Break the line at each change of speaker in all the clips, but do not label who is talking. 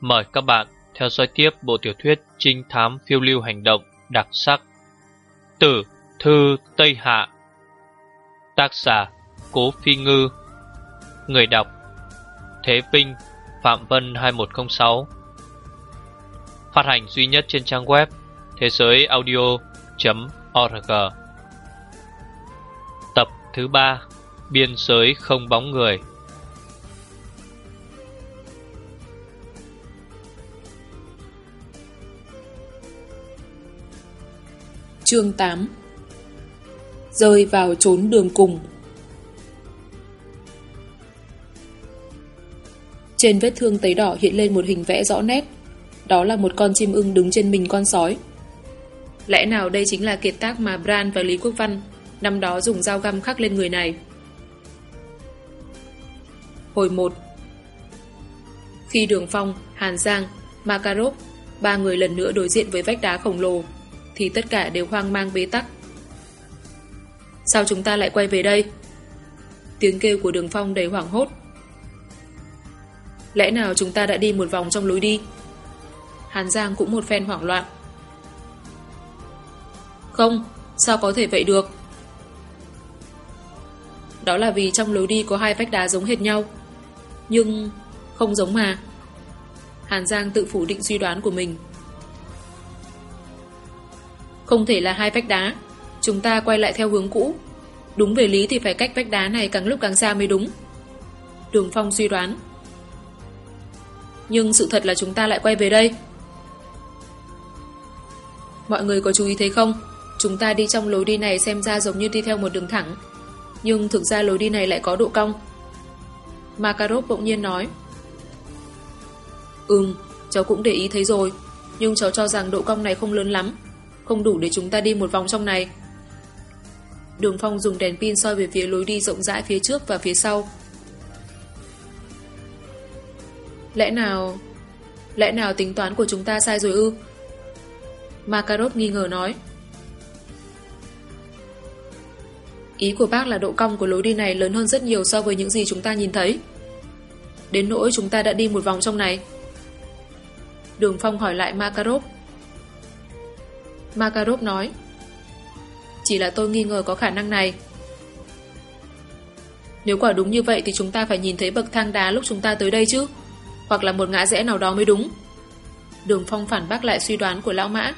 Mời các bạn theo dõi tiếp bộ tiểu thuyết trinh thám phiêu lưu hành động đặc sắc Tử Thư Tây Hạ. Tác giả Cố Phi Ngư. Người đọc Thế Vinh, Phạm Vân 2106. Phát hành duy nhất trên trang web thế giới audio.org. Tập thứ 3, Biên giới không bóng người.
Chương 8. Rơi vào chốn đường cùng. Trên vết thương tấy đỏ hiện lên một hình vẽ rõ nét. Đó là một con chim ưng đứng trên mình con sói. Lẽ nào đây chính là kiệt tác mà Bran và Lý Quốc Văn năm đó dùng dao găm khắc lên người này? Hồi 1. Khi Đường Phong, Hàn Giang, Makarov, ba người lần nữa đối diện với vách đá khổng lồ thì tất cả đều hoang mang bế tắc. Sao chúng ta lại quay về đây? Tiếng kêu của Đường Phong đầy hoảng hốt. Lẽ nào chúng ta đã đi một vòng trong lối đi? Hàn Giang cũng một phen hoảng loạn. Không, sao có thể vậy được? Đó là vì trong lối đi có hai vách đá giống hệt nhau. Nhưng không giống mà. Hàn Giang tự phủ định suy đoán của mình. Không thể là hai vách đá. Chúng ta quay lại theo hướng cũ. Đúng về lý thì phải cách vách đá này càng lúc càng xa mới đúng. Đường Phong suy đoán. Nhưng sự thật là chúng ta lại quay về đây. Mọi người có chú ý thấy không? Chúng ta đi trong lối đi này xem ra giống như đi theo một đường thẳng, nhưng thực ra lối đi này lại có độ cong. Makarov bỗng nhiên nói. Cháu cũng để ý thấy rồi. Nhưng cháu cho rằng độ cong này không lớn lắm, không đủ để chúng ta đi một vòng trong này. Đường Phong dùng đèn pin soi về phía lối đi rộng rãi phía trước và phía sau. Lẽ nào tính toán của chúng ta sai rồi ư? Makarov nghi ngờ nói. Ý của bác là độ cong của lối đi này lớn hơn rất nhiều so với những gì chúng ta nhìn thấy. Đến nỗi chúng ta đã đi một vòng trong này. Đường Phong hỏi lại Makarov. Makarov nói. Chỉ là tôi nghi ngờ có khả năng này. Nếu quả đúng như vậy thì chúng ta phải nhìn thấy bậc thang đá lúc chúng ta tới đây chứ, hoặc là một ngã rẽ nào đó mới đúng. Đường Phong phản bác lại suy đoán của lão Mã.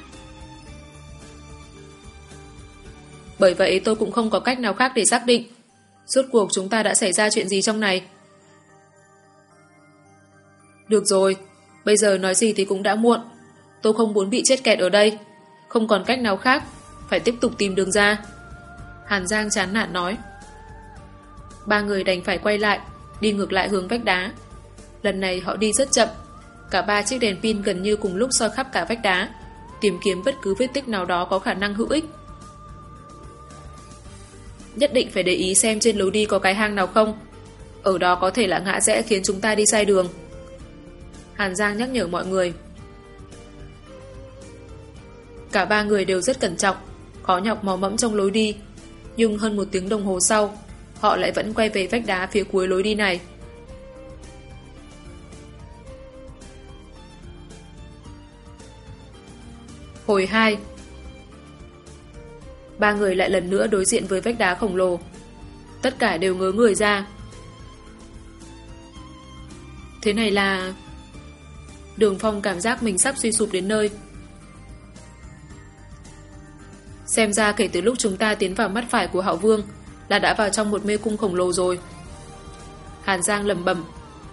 Bởi vậy tôi cũng không có cách nào khác để xác định rốt cuộc chúng ta đã xảy ra chuyện gì trong này. Được rồi, bây giờ nói gì thì cũng đã muộn. Tôi không muốn bị chết kẹt ở đây. Không còn cách nào khác, phải tiếp tục tìm đường ra. Hàn Giang chán nản nói. Ba người đành phải quay lại, đi ngược lại hướng vách đá. Lần này họ đi rất chậm. Cả ba chiếc đèn pin gần như cùng lúc soi khắp cả vách đá, tìm kiếm bất cứ vết tích nào đó có khả năng hữu ích. Nhất định phải để ý xem trên lối đi có cái hang nào không. Ở đó có thể là ngã rẽ khiến chúng ta đi sai đường. Hàn Giang nhắc nhở mọi người. Cả ba người đều rất cẩn trọng, khó nhọc mò mẫm trong lối đi. Nhưng hơn một tiếng đồng hồ sau, họ lại vẫn quay về vách đá phía cuối lối đi này. Hồi 2. Ba người lại lần nữa đối diện với vách đá khổng lồ. Tất cả đều ngớ người ra. Thế này là... Đường Phong cảm giác mình sắp suy sụp đến nơi. Xem ra kể từ lúc chúng ta tiến vào mắt phải của Hạo Vương là đã vào trong một mê cung khổng lồ rồi. Hàn Giang lẩm bẩm.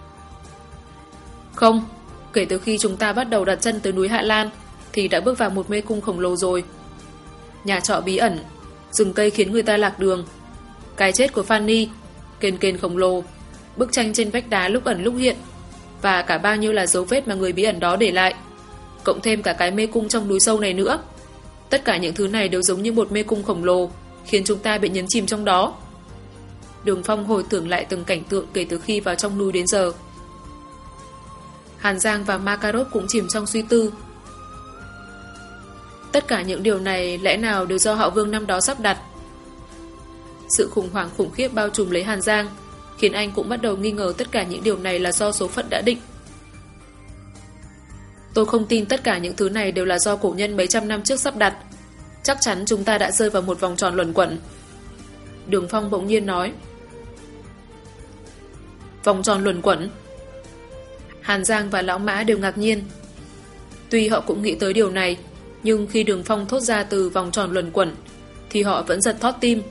Không, kể từ khi chúng ta bắt đầu đặt chân tới núi Hạ Lan thì đã bước vào một mê cung khổng lồ rồi. Nhà trọ bí ẩn, rừng cây khiến người ta lạc đường, cái chết của Fanny, kền kền khổng lồ, bức tranh trên vách đá lúc ẩn lúc hiện, và cả bao nhiêu là dấu vết mà người bí ẩn đó để lại, cộng thêm cả cái mê cung trong núi sâu này nữa. Tất cả những thứ này đều giống như một mê cung khổng lồ, khiến chúng ta bị nhấn chìm trong đó. Đường Phong hồi tưởng lại từng cảnh tượng kể từ khi vào trong núi đến giờ. Hàn Giang và Makarov cũng chìm trong suy tư. Tất cả những điều này lẽ nào đều do Hạo Vương năm đó sắp đặt? Sự khủng hoảng khủng khiếp bao trùm lấy Hàn Giang, khiến anh cũng bắt đầu nghi ngờ tất cả những điều này là do số phận đã định. Tôi không tin tất cả những thứ này đều là do cổ nhân mấy trăm năm trước sắp đặt. Chắc chắn chúng ta đã rơi vào một vòng tròn luẩn quẩn. Đường Phong bỗng nhiên nói. Vòng tròn luẩn quẩn? Hàn Giang và Lão Mã đều ngạc nhiên. Tuy họ cũng nghĩ tới điều này, nhưng khi Đường Phong thốt ra từ vòng tròn luẩn quẩn thì họ vẫn giật thót tim.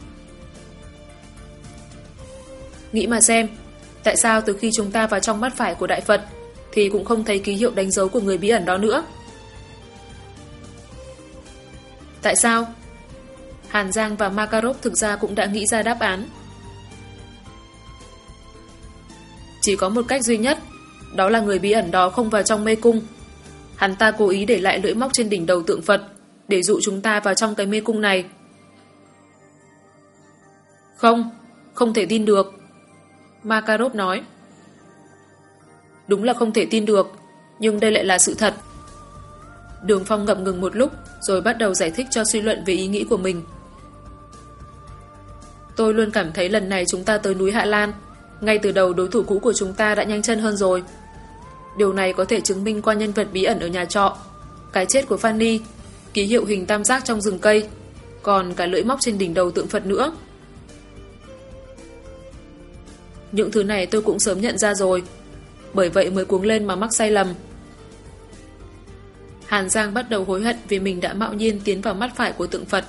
Nghĩ mà xem, tại sao từ khi chúng ta vào trong mắt phải của Đại Phật thì cũng không thấy ký hiệu đánh dấu của người bí ẩn đó nữa? Tại sao? Hàn Giang và Makarov thực ra cũng đã nghĩ ra đáp án. Chỉ có một cách duy nhất, đó là người bí ẩn đó không vào trong mê cung. Hắn ta cố ý để lại lưỡi móc trên đỉnh đầu tượng Phật để dụ chúng ta vào trong cái mê cung này. Không thể tin được, Makarov nói. Đúng là không thể tin được, nhưng đây lại là sự thật. Đường Phong ngập ngừng một lúc rồi bắt đầu giải thích cho suy luận về ý nghĩ của mình. Tôi luôn cảm thấy lần này chúng ta tới núi Hạ Lan, ngay từ đầu đối thủ cũ của chúng ta đã nhanh chân hơn rồi. Điều này có thể chứng minh qua nhân vật bí ẩn ở nhà trọ, cái chết của Fanny, ký hiệu hình tam giác trong rừng cây, còn cả lưỡi móc trên đỉnh đầu tượng Phật nữa. Những thứ này tôi cũng sớm nhận ra rồi, bởi vậy mới cuống lên mà mắc sai lầm. Hàn Giang bắt đầu hối hận vì mình đã mạo nhiên tiến vào mắt phải của tượng Phật.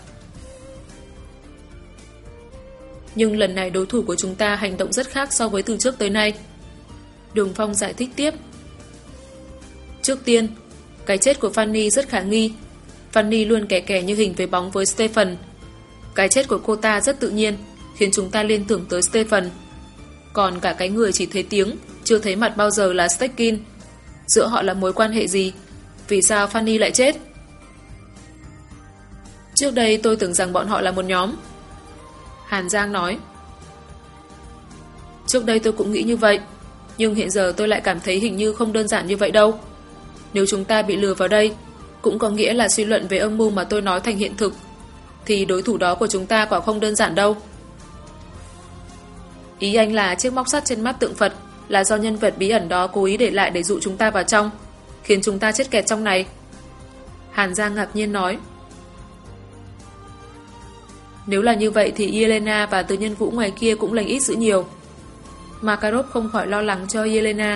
Nhưng lần này đối thủ của chúng ta hành động rất khác so với từ trước tới nay. Đường Phong giải thích tiếp. Trước tiên, cái chết của Fanny rất khả nghi. Fanny luôn kè kè như hình với bóng với Stephen. Cái chết của cô ta rất tự nhiên, khiến chúng ta liên tưởng tới Stephen. Còn cả cái người chỉ thấy tiếng, chưa thấy mặt bao giờ là Stekin. Giữa họ là mối quan hệ gì? Vì sao Fanny lại chết? Trước đây tôi tưởng rằng bọn họ là một nhóm, Hàn Giang nói. Trước đây tôi cũng nghĩ như vậy, nhưng hiện giờ tôi lại cảm thấy hình như không đơn giản như vậy đâu. Nếu chúng ta bị lừa vào đây, cũng có nghĩa là suy luận về âm mưu mà tôi nói thành hiện thực, thì đối thủ đó của chúng ta quả không đơn giản đâu. Ý anh là chiếc móc sắt trên mắt tượng Phật là do nhân vật bí ẩn đó cố ý để lại để dụ chúng ta vào trong, khiến chúng ta chết kẹt trong này, Hàn Giang ngạc nhiên nói. Nếu là như vậy thì Yelena và từ nhân vũ ngoài kia cũng lành ít dữ nhiều. Makarov không khỏi lo lắng cho Yelena.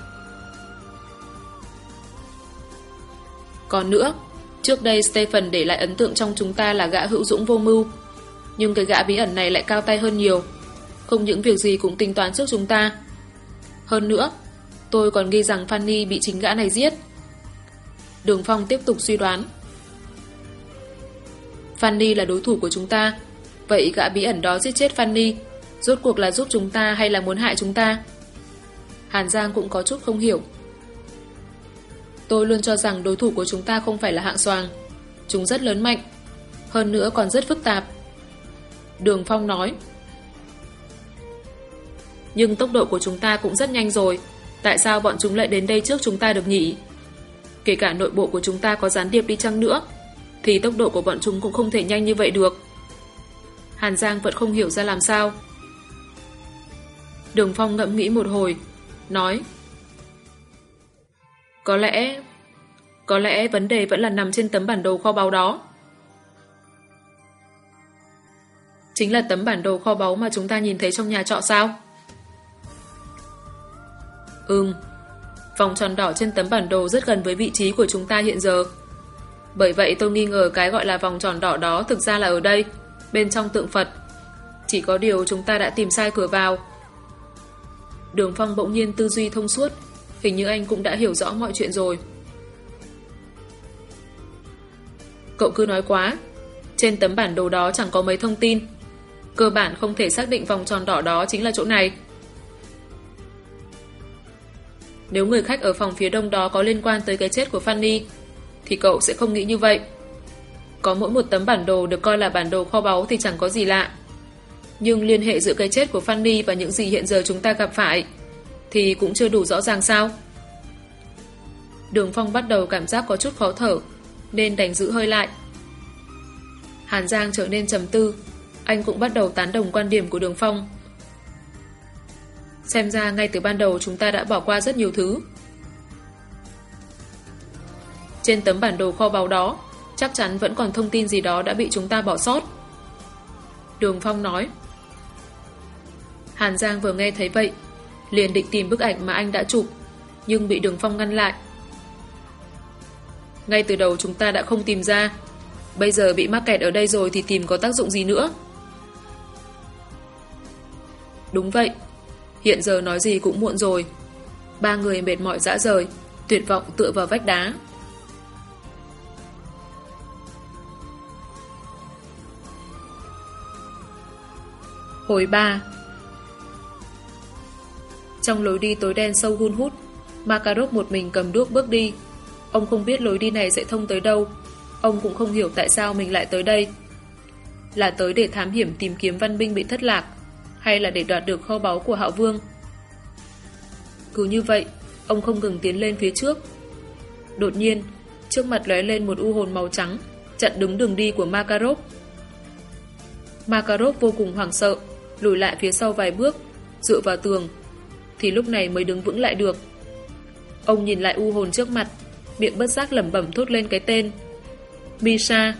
Còn nữa, trước đây Stephen để lại ấn tượng trong chúng ta là gã hữu dũng vô mưu, nhưng cái gã bí ẩn này lại cao tay hơn nhiều, không những việc gì cũng tính toán trước chúng ta. Hơn nữa, tôi còn nghi rằng Fanny bị chính gã này giết. Đường Phong tiếp tục suy đoán. Fanny là đối thủ của chúng ta, vậy gã bí ẩn đó giết chết Fanny rốt cuộc là giúp chúng ta hay là muốn hại chúng ta? Hàn Giang cũng có chút không hiểu. Tôi luôn cho rằng đối thủ của chúng ta không phải là hạng xoàng. Chúng rất lớn mạnh, hơn nữa còn rất phức tạp, Đường Phong nói. Nhưng tốc độ của chúng ta cũng rất nhanh rồi, tại sao bọn chúng lại đến đây trước chúng ta được nhỉ? Kể cả nội bộ của chúng ta có gián điệp đi chăng nữa thì tốc độ của bọn chúng cũng không thể nhanh như vậy được. Hàn Giang vẫn không hiểu ra làm sao. Đường Phong ngẫm nghĩ một hồi, nói: Có lẽ vấn đề vẫn là nằm trên tấm bản đồ kho báu đó. Chính là tấm bản đồ kho báu mà chúng ta nhìn thấy trong nhà trọ sao? Vòng tròn đỏ trên tấm bản đồ rất gần với vị trí của chúng ta hiện giờ. Bởi vậy tôi nghi ngờ cái gọi là vòng tròn đỏ đó thực ra là ở đây, bên trong tượng Phật. Chỉ có điều chúng ta đã tìm sai cửa vào. Đường Phong bỗng nhiên tư duy thông suốt, hình như anh cũng đã hiểu rõ mọi chuyện rồi. Cậu cứ nói quá. Trên tấm bản đồ đó chẳng có mấy thông tin, cơ bản không thể xác định vòng tròn đỏ đó chính là chỗ này. Nếu người khách ở phòng phía đông đó có liên quan tới cái chết của Fanny thì cậu sẽ không nghĩ như vậy. Có mỗi một tấm bản đồ được coi là bản đồ kho báu thì chẳng có gì lạ, nhưng liên hệ giữa cái chết của Fanny và những gì hiện giờ chúng ta gặp phải thì cũng chưa đủ rõ ràng sao? Đường Phong bắt đầu cảm giác có chút khó thở, nên đành giữ hơi lại. Hàn Giang trở nên trầm tư, anh cũng bắt đầu tán đồng quan điểm của Đường Phong. Xem ra ngay từ ban đầu chúng ta đã bỏ qua rất nhiều thứ. Trên tấm bản đồ kho báu đó chắc chắn vẫn còn thông tin gì đó đã bị chúng ta bỏ sót. Đường Phong nói. Hàn Giang vừa nghe thấy vậy liền định tìm bức ảnh mà anh đã chụp, nhưng bị Đường Phong ngăn lại. Ngay từ đầu chúng ta đã không tìm ra, bây giờ bị mắc kẹt ở đây rồi thì tìm có tác dụng gì nữa. Đúng vậy, hiện giờ nói gì cũng muộn rồi. Ba người mệt mỏi rã rời, tuyệt vọng tựa vào vách đá. Hồi 3. Trong lối đi tối đen sâu hun hút, Makarov một mình cầm đuốc bước đi. Ông không biết lối đi này sẽ thông tới đâu. Ông cũng không hiểu tại sao mình lại tới đây. Là tới để thám hiểm tìm kiếm văn binh bị thất lạc, hay là để đoạt được kho báu của Hạo Vương? Cứ như vậy, ông không ngừng tiến lên phía trước. Đột nhiên, trước mặt lóe lên một u hồn màu trắng, chặn đứng đường đi của Makarov. Makarov vô cùng hoảng sợ, lùi lại phía sau vài bước, dựa vào tường, thì lúc này mới đứng vững lại được. Ông nhìn lại u hồn trước mặt, miệng bất giác lẩm bẩm thốt lên cái tên Misha.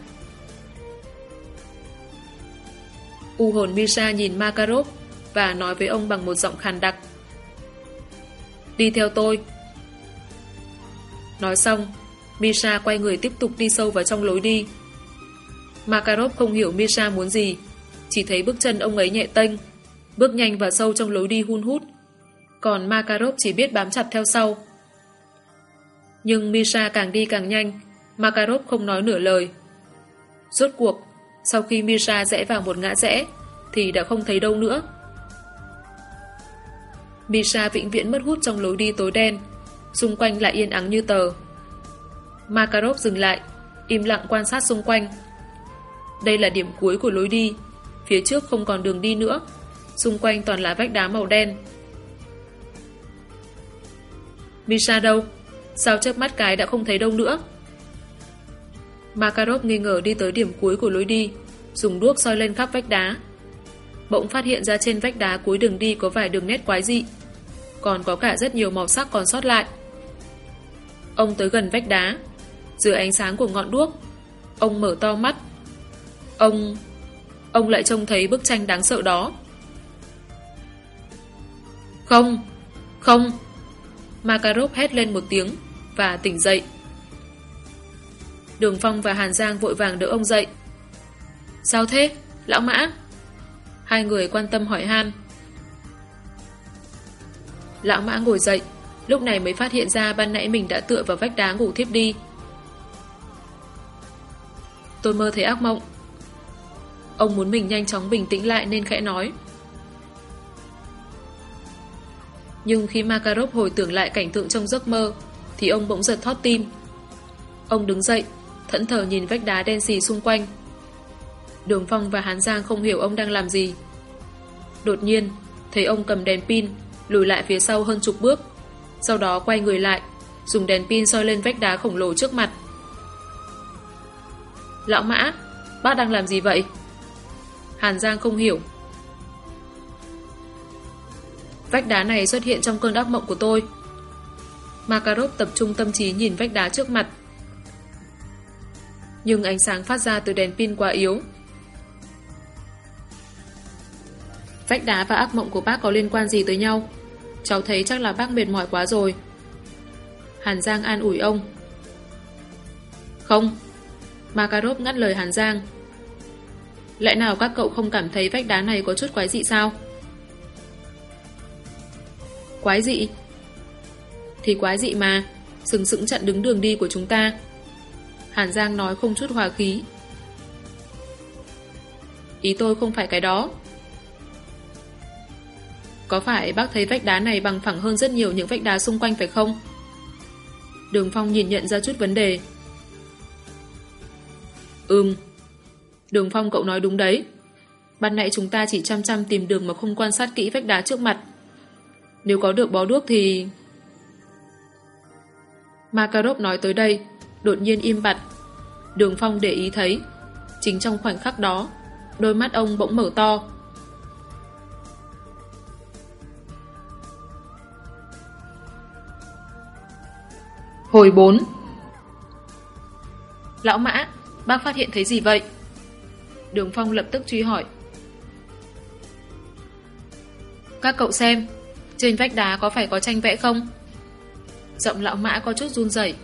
U hồn Misha nhìn Makarov và nói với ông bằng một giọng khàn đặc: Đi theo tôi. Nói xong, Misha quay người tiếp tục đi sâu vào trong lối đi. Makarov không hiểu Misha muốn gì, chỉ thấy bước chân ông ấy nhẹ tênh, bước nhanh vào sâu trong lối đi hun hút. Còn Makarov chỉ biết bám chặt theo sau. Nhưng Misha càng đi càng nhanh, Makarov không nói nửa lời. Rốt cuộc, sau khi Misha rẽ vào một ngã rẽ, thì đã không thấy đâu nữa. Misha vĩnh viễn mất hút trong lối đi tối đen, xung quanh lại yên ắng như tờ. Makarov dừng lại, im lặng quan sát xung quanh. Đây là điểm cuối của lối đi, phía trước không còn đường đi nữa, xung quanh toàn là vách đá màu đen. Misha đâu? Sao chớp mắt cái đã không thấy đâu nữa? Makarov nghi ngờ đi tới điểm cuối của lối đi, dùng đuốc soi lên khắp vách đá. Bỗng phát hiện ra trên vách đá cuối đường đi có vài đường nét quái dị, còn có cả rất nhiều màu sắc còn sót lại. Ông tới gần vách đá, dưới ánh sáng của ngọn đuốc, ông mở to mắt. Ông lại trông thấy bức tranh đáng sợ đó. Không! Makarov hét lên một tiếng và tỉnh dậy. Đường Phong và Hàn Giang vội vàng đỡ ông dậy. Sao thế, lão Mã? Hai người quan tâm hỏi han. Lão Mã ngồi dậy, lúc này mới phát hiện ra ban nãy mình đã tựa vào vách đá ngủ thiếp đi. Tôi mơ thấy ác mộng. Ông muốn mình nhanh chóng bình tĩnh lại nên khẽ nói. Nhưng khi Makarov hồi tưởng lại cảnh tượng trong giấc mơ, thì ông bỗng giật thót tim. Ông đứng dậy, thẫn thờ nhìn vách đá đen xì xung quanh. Đường Phong và Hán Giang không hiểu ông đang làm gì. Đột nhiên, thấy ông cầm đèn pin, lùi lại phía sau hơn chục bước, sau đó quay người lại, dùng đèn pin soi lên vách đá khổng lồ trước mặt. Lão Mã, bác đang làm gì vậy? Hàn Giang không hiểu. Vách đá này xuất hiện trong cơn ác mộng của tôi. Makarov tập trung tâm trí nhìn vách đá trước mặt. Nhưng ánh sáng phát ra từ đèn pin quá yếu. Vách đá và ác mộng của bác có liên quan gì tới nhau? Cháu thấy chắc là bác mệt mỏi quá rồi. Hàn Giang an ủi ông. Không. Makarov ngắt lời Hàn Giang. Lẽ nào các cậu không cảm thấy vách đá này có chút quái dị sao? Quái dị? Thì quái dị mà, sừng sững chặn đứng đường đi của chúng ta. Hàn Giang nói không chút hòa khí. Ý tôi không phải cái đó. Có phải bác thấy vách đá này bằng phẳng hơn rất nhiều những vách đá xung quanh phải không? Đường Phong nhìn nhận ra chút vấn đề. Đường Phong cậu nói đúng đấy. Ban nãy chúng ta chỉ chăm chăm tìm đường mà không quan sát kỹ vách đá trước mặt. Nếu có được bó đuốc thì... Makarov nói tới đây, đột nhiên im bặt. Đường Phong để ý thấy, chính trong khoảnh khắc đó, đôi mắt ông bỗng mở to. Hồi 4. Lão Mã, bác phát hiện thấy gì vậy? Đường Phong lập tức truy hỏi. Các cậu xem, trên vách đá có phải có tranh vẽ không? Giọng Lão Mã có chút run rẩy.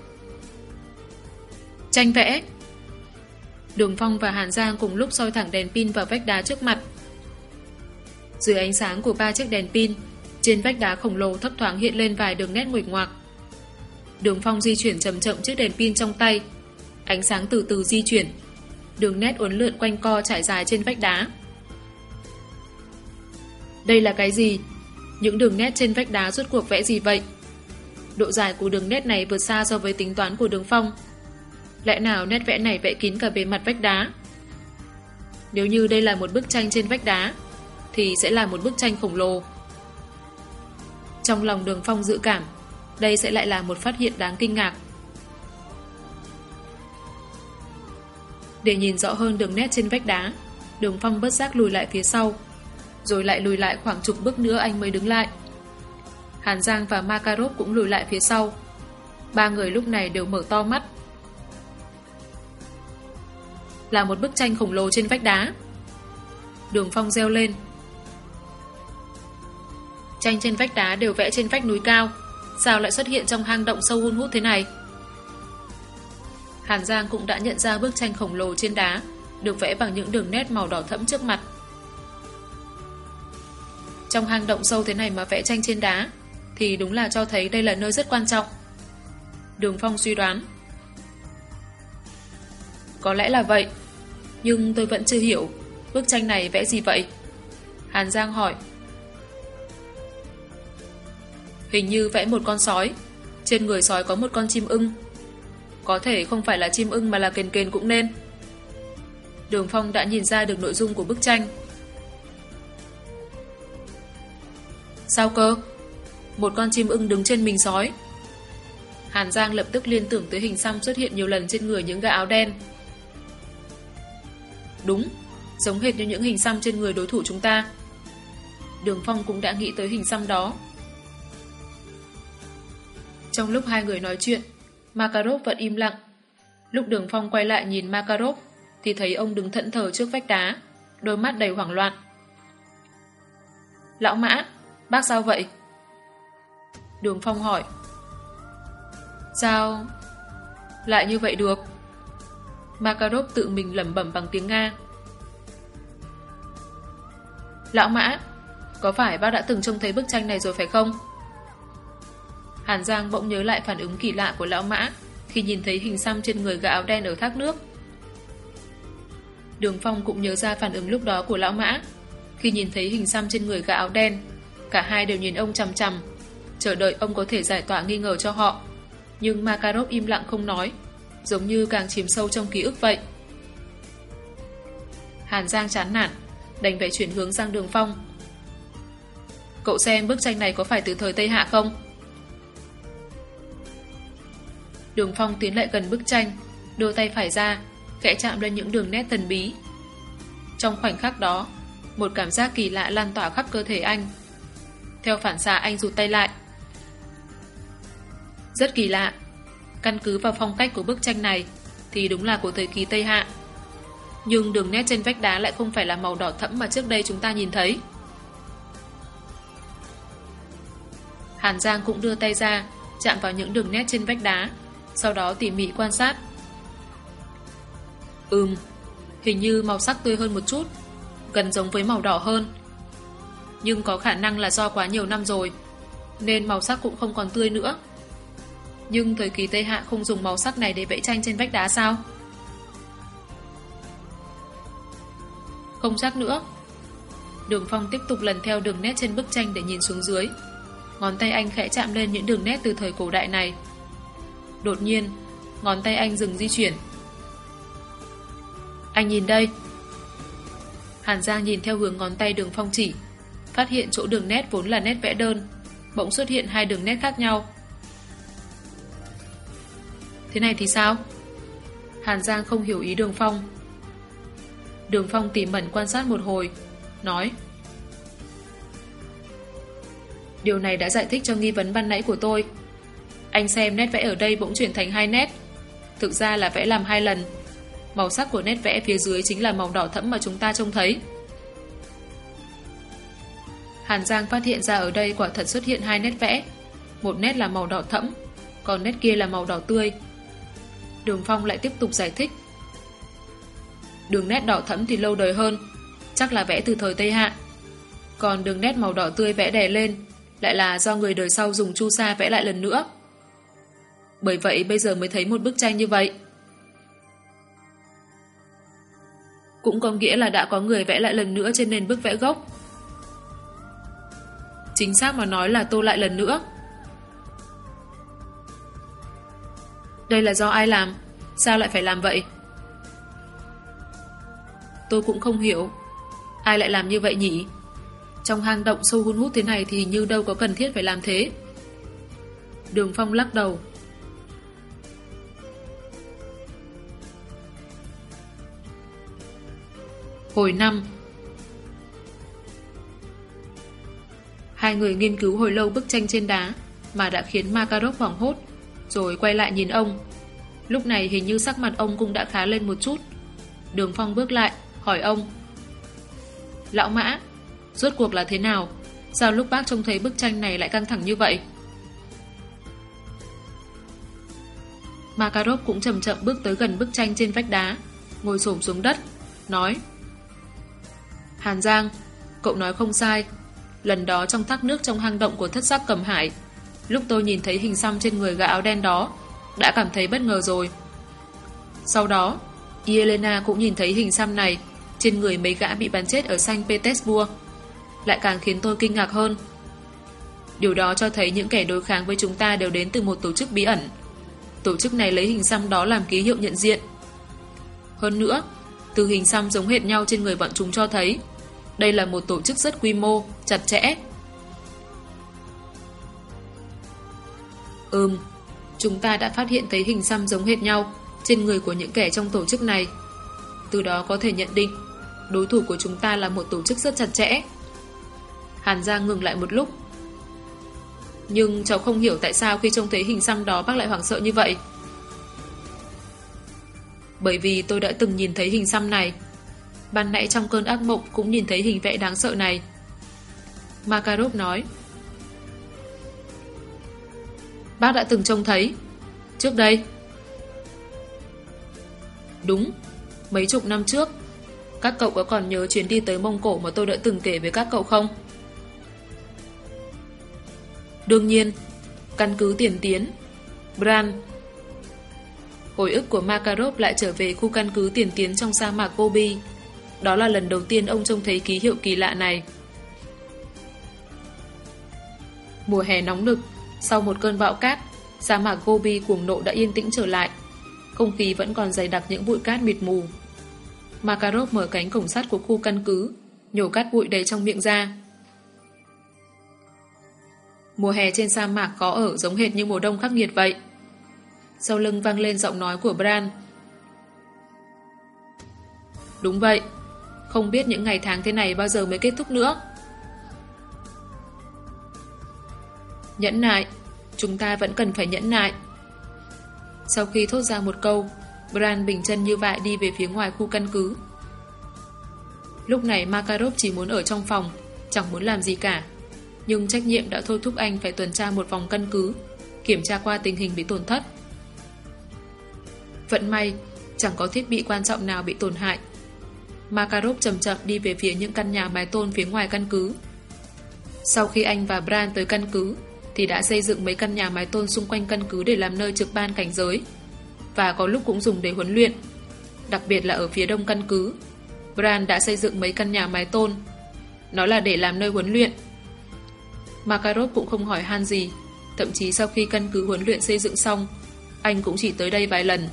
Tranh vẽ? Đường Phong và Hàn Giang cùng lúc soi thẳng đèn pin vào vách đá trước mặt. Dưới ánh sáng của 3 chiếc đèn pin, trên vách đá khổng lồ thấp thoáng hiện lên vài đường nét nguệch ngoạc. Đường Phong di chuyển chậm chậm chiếc đèn pin trong tay. Ánh sáng từ từ di chuyển. Đường nét uốn lượn quanh co trải dài trên vách đá. Đây là cái gì? Những đường nét trên vách đá rốt cuộc vẽ gì vậy? Độ dài của đường nét này vượt xa so với tính toán của Đường Phong. Lẽ nào nét vẽ này vẽ kín cả bề mặt vách đá? Nếu như đây là một bức tranh trên vách đá thì sẽ là một bức tranh khổng lồ. Trong lòng Đường Phong dự cảm đây sẽ lại là một phát hiện đáng kinh ngạc. Để nhìn rõ hơn đường nét trên vách đá, Đường Phong bất giác lùi lại phía sau, rồi lại lùi lại khoảng chục bước nữa anh mới đứng lại. Hàn Giang và Makarov cũng lùi lại phía sau. 3 người lúc này đều mở to mắt. Là một bức tranh khổng lồ trên vách đá. Đường Phong reo lên. Tranh trên vách đá đều vẽ trên vách núi cao, sao lại xuất hiện trong hang động sâu hun hút thế này? Hàn Giang cũng đã nhận ra bức tranh khổng lồ trên đá được vẽ bằng những đường nét màu đỏ thẫm trước mặt. Trong hang động sâu thế này mà vẽ tranh trên đá thì đúng là cho thấy đây là nơi rất quan trọng. Đường Phong suy đoán. Có lẽ là vậy, nhưng tôi vẫn chưa hiểu bức tranh này vẽ gì vậy? Hàn Giang hỏi. Hình như vẽ một con sói. Trên người sói có một con chim ưng. Có thể không phải là chim ưng mà là kền kền cũng nên. Đường Phong đã nhìn ra được nội dung của bức tranh. Sao cơ? Một con chim ưng đứng trên mình sói. Hàn Giang lập tức liên tưởng tới hình xăm xuất hiện nhiều lần trên người những gã áo đen. Đúng, giống hệt như những hình xăm trên người đối thủ chúng ta. Đường Phong cũng đã nghĩ tới hình xăm đó. Trong lúc hai người nói chuyện, Makarov vẫn im lặng. Lúc Đường Phong quay lại nhìn Makarov thì thấy ông đứng thẫn thờ trước vách đá, đôi mắt đầy hoảng loạn. Lão Mã, bác sao vậy? Đường Phong hỏi. Sao lại như vậy được? Makarov tự mình lẩm bẩm bằng tiếng Nga. Lão Mã, có phải bác đã từng trông thấy bức tranh này rồi phải không? Hàn Giang bỗng nhớ lại phản ứng kỳ lạ của Lão Mã khi nhìn thấy hình xăm trên người gã áo đen ở thác nước. Đường Phong cũng nhớ ra phản ứng lúc đó của Lão Mã khi nhìn thấy hình xăm trên người gã áo đen. Cả hai đều nhìn ông chằm chằm, chờ đợi ông có thể giải tỏa nghi ngờ cho họ. Nhưng Makarov im lặng không nói, giống như càng chìm sâu trong ký ức vậy. Hàn Giang chán nản, đành phải chuyển hướng sang Đường Phong. Cậu xem bức tranh này có phải từ thời Tây Hạ không? Đường Phong tiến lại gần bức tranh, đưa tay phải ra, khẽ chạm lên những đường nét thần bí. Trong khoảnh khắc đó, một cảm giác kỳ lạ lan tỏa khắp cơ thể anh. Theo phản xạ anh rụt tay lại. Rất kỳ lạ. Căn cứ vào phong cách của bức tranh này thì đúng là của thời kỳ Tây Hạ. Nhưng đường nét trên vách đá lại không phải là màu đỏ thẫm mà trước đây chúng ta nhìn thấy. Hàn Giang cũng đưa tay ra, chạm vào những đường nét trên vách đá, sau đó tỉ mỉ quan sát. Hình như màu sắc tươi hơn một chút, gần giống với màu đỏ hơn. Nhưng có khả năng là do quá nhiều năm rồi, nên màu sắc cũng không còn tươi nữa. Nhưng thời kỳ Tây Hạ không dùng màu sắc này để vẽ tranh trên vách đá sao? Không chắc nữa. Đường Phong tiếp tục lần theo đường nét trên bức tranh để nhìn xuống dưới. Ngón tay anh khẽ chạm lên những đường nét từ thời cổ đại này. Đột nhiên, ngón tay anh dừng di chuyển. Anh nhìn đây. Hàn Giang nhìn theo hướng ngón tay Đường Phong chỉ, phát hiện chỗ đường nét vốn là nét vẽ đơn, bỗng xuất hiện hai đường nét khác nhau. Thế này thì sao? Hàn Giang không hiểu ý Đường Phong. Đường Phong tỉ mẩn quan sát một hồi, nói: Điều này đã giải thích cho nghi vấn ban nãy của tôi. Anh xem nét vẽ ở đây bỗng chuyển thành hai nét. thực ra là vẽ làm 2 lần. Màu sắc của nét vẽ phía dưới chính là màu đỏ thẫm mà chúng ta trông thấy. Hàn Giang phát hiện ra ở đây quả thật xuất hiện 2 nét vẽ. Một nét là màu đỏ thẫm, còn nét kia là màu đỏ tươi. Đường Phong lại tiếp tục giải thích. Đường nét đỏ thẫm thì lâu đời hơn, chắc là vẽ từ thời Tây Hạ. Còn đường nét màu đỏ tươi vẽ đè lên lại là do người đời sau dùng chu sa vẽ lại lần nữa. Bởi vậy bây giờ mới thấy một bức tranh như vậy. Cũng có nghĩa là đã có người vẽ lại lần nữa trên nền bức vẽ gốc. Chính xác mà nói là tô lại lần nữa. Đây là do ai làm? Sao lại phải làm vậy? Tôi cũng không hiểu. Ai lại làm như vậy nhỉ? Trong hang động sâu hun hút thế này thì hình như đâu có cần thiết phải làm thế. Đường Phong lắc đầu. Hồi 5. Hai người nghiên cứu hồi lâu bức tranh trên đá mà đã khiến Makarov hoảng hốt, rồi quay lại nhìn ông. Lúc này hình như sắc mặt ông cũng đã khá lên một chút. Đường Phong bước lại, hỏi ông. Lão Mã, rốt cuộc là thế nào? Sao lúc bác trông thấy bức tranh này lại căng thẳng như vậy? Makarov cũng chậm chậm bước tới gần bức tranh trên vách đá, ngồi xổm xuống đất, nói. Hàn Giang, cậu nói không sai. Lần đó trong thác nước trong hang động của Thất Sắc Cẩm Hải, lúc tôi nhìn thấy hình xăm trên người gã áo đen đó, đã cảm thấy bất ngờ rồi. Sau đó, Yelena cũng nhìn thấy hình xăm này trên người mấy gã bị bắn chết ở Saint Petersburg, lại càng khiến tôi kinh ngạc hơn. Điều đó cho thấy những kẻ đối kháng với chúng ta đều đến từ một tổ chức bí ẩn. Tổ chức này lấy hình xăm đó làm ký hiệu nhận diện. Hơn nữa, từ hình xăm giống hệt nhau trên người bọn chúng cho thấy đây là một tổ chức rất quy mô, chặt chẽ. Chúng ta đã phát hiện thấy hình xăm giống hệt nhau trên người của những kẻ trong tổ chức này. Từ đó có thể nhận định đối thủ của chúng ta là một tổ chức rất chặt chẽ. Hàn Giang ngừng lại một lúc. Nhưng cháu không hiểu tại sao khi trông thấy hình xăm đó bác lại hoảng sợ như vậy. Bởi vì tôi đã từng nhìn thấy hình xăm này. Ban nãy trong cơn ác mộng cũng nhìn thấy hình vẽ đáng sợ này. Makarov nói. Bác đã từng trông thấy trước đây? Đúng, mấy chục năm trước. Các cậu có còn nhớ chuyến đi tới Mông Cổ mà tôi đã từng kể với các cậu không? Đương nhiên. Căn cứ Tiền Tiến, Bran. Hồi ức của Makarov lại trở về khu căn cứ Tiền Tiến trong sa mạc Gobi. Đó là lần đầu tiên ông trông thấy ký hiệu kỳ lạ này. Mùa hè nóng nực, sau một cơn bão cát, sa mạc Gobi cuồng nộ đã yên tĩnh trở lại. Không khí vẫn còn dày đặc những bụi cát mịt mù. Makarov mở cánh cổng sắt của khu căn cứ, nhổ cát bụi đầy trong miệng ra. Mùa hè trên sa mạc khó ở giống hệt như mùa đông khắc nghiệt vậy. Sau lưng vang lên giọng nói của Bran. Đúng vậy, không biết những ngày tháng thế này bao giờ mới kết thúc nữa. Nhẫn nại, chúng ta vẫn cần phải nhẫn nại. Sau khi thốt ra một câu, Bran bình chân như vậy đi về phía ngoài khu căn cứ. Lúc này Makarov chỉ muốn ở trong phòng, chẳng muốn làm gì cả. Nhưng trách nhiệm đã thôi thúc anh phải tuần tra một vòng căn cứ, kiểm tra qua tình hình bị tổn thất. Vận may, chẳng có thiết bị quan trọng nào bị tổn hại. Makarov chậm chậm đi về phía những căn nhà mái tôn phía ngoài căn cứ. Sau khi anh và Bran tới căn cứ, thì đã xây dựng mấy căn nhà mái tôn xung quanh căn cứ để làm nơi trực ban cảnh giới, và có lúc cũng dùng để huấn luyện. Đặc biệt là ở phía đông căn cứ, Bran đã xây dựng mấy căn nhà mái tôn. Nó là để làm nơi huấn luyện. Makarov cũng không hỏi han gì. Thậm chí sau khi căn cứ huấn luyện xây dựng xong, anh cũng chỉ tới đây vài lần.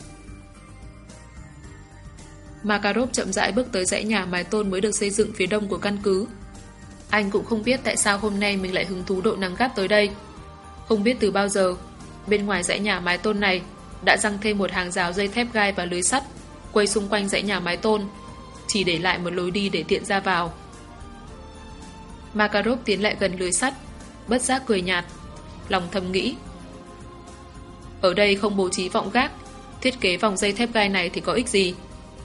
Makarov chậm rãi bước tới dãy nhà mái tôn mới được xây dựng phía đông của căn cứ. Anh cũng không biết tại sao hôm nay mình lại hứng thú đội nắng gắt tới đây. Không biết từ bao giờ, bên ngoài dãy nhà mái tôn này đã giăng thêm một hàng rào dây thép gai và lưới sắt quay xung quanh dãy nhà mái tôn, chỉ để lại một lối đi để tiện ra vào. Makarov tiến lại gần lưới sắt, bất giác cười nhạt, lòng thầm nghĩ. Ở đây không bố trí vọng gác, Thiết kế vòng dây thép gai này thì có ích gì?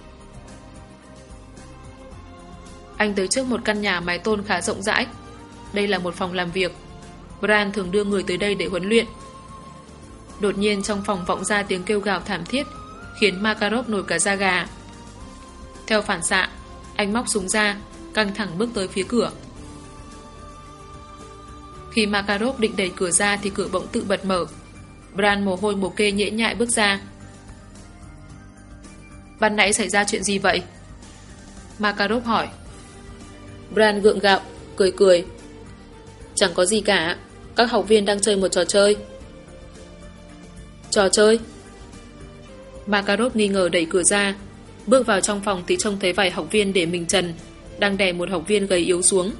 Anh tới trước một căn nhà mái tôn khá rộng rãi. Đây là một phòng làm việc. Bran thường đưa người tới đây để huấn luyện. Đột nhiên trong phòng vọng ra tiếng kêu gào thảm thiết, khiến Makarov nổi cả da gà. Theo phản xạ, anh móc súng ra, căng thẳng bước tới phía cửa. Khi Makarov định đẩy cửa ra thì cửa bỗng tự bật mở. Bran mồ hôi mồ kê nhễ nhại bước ra. Ban nãy xảy ra chuyện gì vậy? Makarov hỏi. Bran gượng gạo, cười cười. Chẳng có gì cả, các học viên đang chơi một trò chơi. Trò chơi? Makarov nghi ngờ đẩy cửa ra. Bước vào trong phòng thì trông thấy vài học viên để mình trần, đang đè một học viên gầy yếu xuống.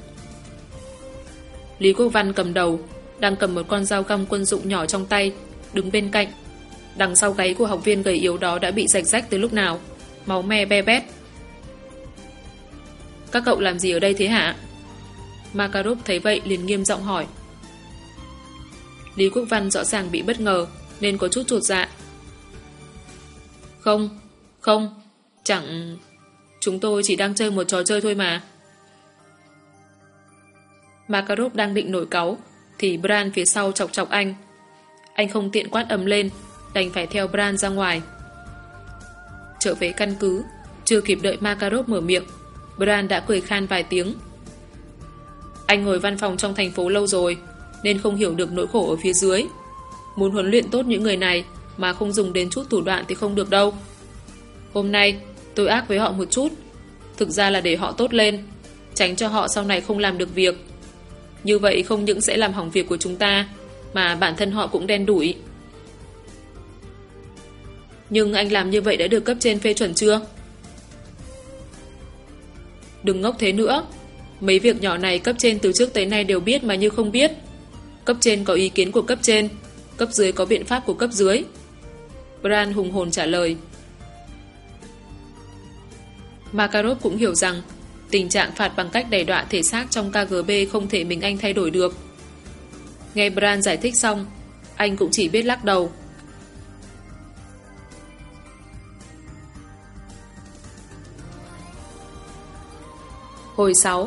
Lý Quốc Văn cầm đầu, đang cầm một con dao găm quân dụng nhỏ trong tay, đứng bên cạnh. Đằng sau gáy của học viên gầy yếu đó đã bị rạch rách từ lúc nào, máu me be bét. Các cậu làm gì ở đây thế hả? Makarov thấy vậy liền nghiêm giọng hỏi. Lý Quốc Văn rõ ràng bị bất ngờ nên có chút chột dạ. Không, chẳng... Chúng tôi chỉ đang chơi một trò chơi thôi mà. Makarov đang định nổi cáu thì Bran phía sau chọc chọc anh. Anh không tiện quát ầm lên, đành phải theo Bran ra ngoài. Trở về căn cứ, chưa kịp đợi Makarov mở miệng, Bran đã cười khan vài tiếng. Anh ngồi văn phòng trong thành phố lâu rồi nên không hiểu được nỗi khổ ở phía dưới. Muốn huấn luyện tốt những người này mà không dùng đến chút thủ đoạn thì không được đâu. Hôm nay tôi ác với họ một chút, thực ra là để họ tốt lên, tránh cho họ sau này không làm được việc. Như vậy không những sẽ làm hỏng việc của chúng ta, mà bản thân họ cũng đen đủi. Nhưng anh làm như vậy đã được cấp trên phê chuẩn chưa? Đừng ngốc thế nữa. Mấy việc nhỏ này cấp trên từ trước tới nay đều biết mà như không biết. Cấp trên có ý kiến của cấp trên, cấp dưới có biện pháp của cấp dưới. Bran hùng hồn trả lời. Makarov cũng hiểu rằng tình trạng phạt bằng cách đày đọa thể xác trong KGB không thể mình anh thay đổi được. Nghe Bran giải thích xong, anh cũng chỉ biết lắc đầu. Hồi 6.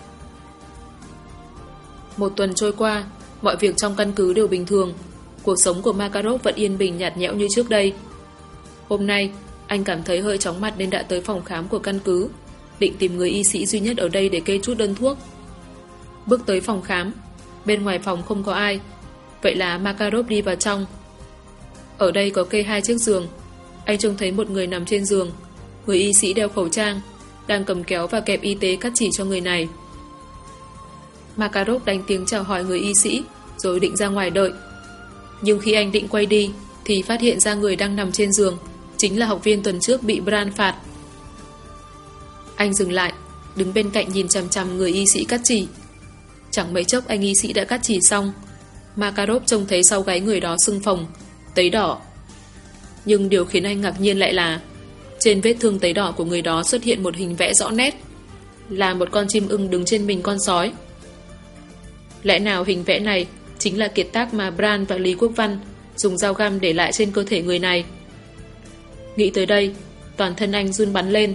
Một tuần trôi qua, mọi việc trong căn cứ đều bình thường. Cuộc sống của Makarov vẫn yên bình nhạt nhẽo như trước đây. Hôm nay, anh cảm thấy hơi chóng mặt nên đã tới phòng khám của căn cứ, định tìm người y sĩ duy nhất ở đây để kê chút đơn thuốc. Bước tới phòng khám, bên ngoài phòng không có ai, vậy là Makarov đi vào trong. Ở đây có kê 2 chiếc giường. Anh trông thấy một người nằm trên giường. Người y sĩ đeo khẩu trang, đang cầm kéo và kẹp y tế cắt chỉ cho người này. Makarov đánh tiếng chào hỏi người y sĩ, rồi định ra ngoài đợi. Nhưng khi anh định quay đi, thì phát hiện ra người đang nằm trên giường chính là học viên tuần trước bị Bran phạt. Anh dừng lại, đứng bên cạnh nhìn chằm chằm người y sĩ cắt chỉ. Chẳng mấy chốc anh y sĩ đã cắt chỉ xong. Makarov trông thấy sau gáy người đó sưng phồng, tấy đỏ. Nhưng điều khiến anh ngạc nhiên lại là trên vết thương tấy đỏ của người đó xuất hiện một hình vẽ rõ nét, là một con chim ưng đứng trên mình con sói. Lẽ nào hình vẽ này chính là kiệt tác mà Bran và Lý Quốc Văn dùng dao găm để lại trên cơ thể người này? Nghĩ tới đây, toàn thân anh run bắn lên.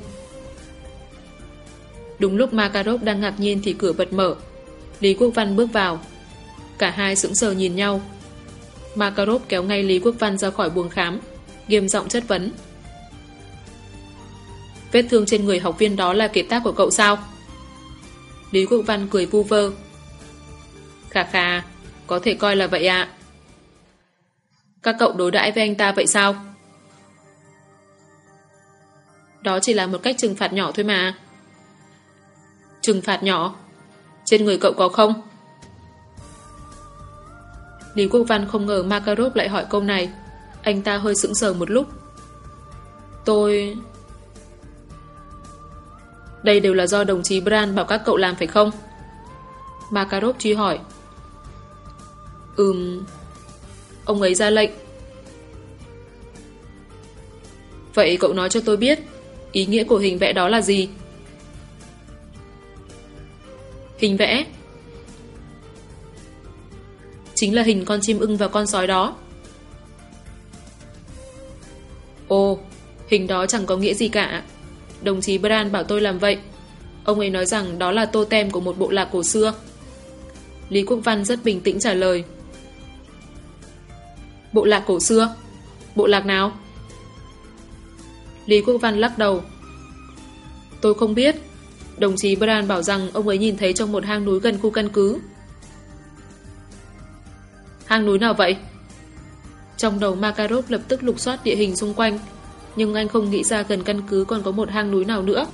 Đúng lúc Makarov đang ngạc nhiên thì cửa bật mở. Lý Quốc Văn bước vào. Cả hai sững sờ nhìn nhau. Makarov kéo ngay Lý Quốc Văn ra khỏi buồng khám, nghiêm giọng chất vấn. Vết thương trên người học viên đó là kiệt tác của cậu sao? Lý Quốc Văn cười vu vơ. Khà khà, có thể coi là vậy ạ. Các cậu đối đãi với anh ta vậy sao? Đó chỉ là một cách trừng phạt nhỏ thôi mà. Trừng phạt nhỏ? Trên người cậu có không? Lý Quốc Văn không ngờ Makarov lại hỏi câu này. Anh ta hơi sững sờ một lúc. Tôi... Đây đều là do đồng chí Bran bảo các cậu làm phải không? Makarov truy hỏi. Ông ấy ra lệnh. Vậy cậu nói cho tôi biết ý nghĩa của hình vẽ đó là gì? Hình vẽ chính là hình con chim ưng và con sói đó. Ồ, hình đó chẳng có nghĩa gì cả. Đồng chí Brand bảo tôi làm vậy. Ông ấy nói rằng đó là totem của một bộ lạc cổ xưa. Lý Quốc Văn rất bình tĩnh trả lời. Bộ lạc cổ xưa? Bộ lạc nào? Lý Quốc Văn lắc đầu. Tôi không biết. Đồng chí Brand bảo rằng ông ấy nhìn thấy trong một hang núi gần khu căn cứ. Hang núi nào vậy? Trong đầu Makarov lập tức lục soát địa hình xung quanh, nhưng anh không nghĩ ra gần căn cứ còn có một hang núi nào nữa.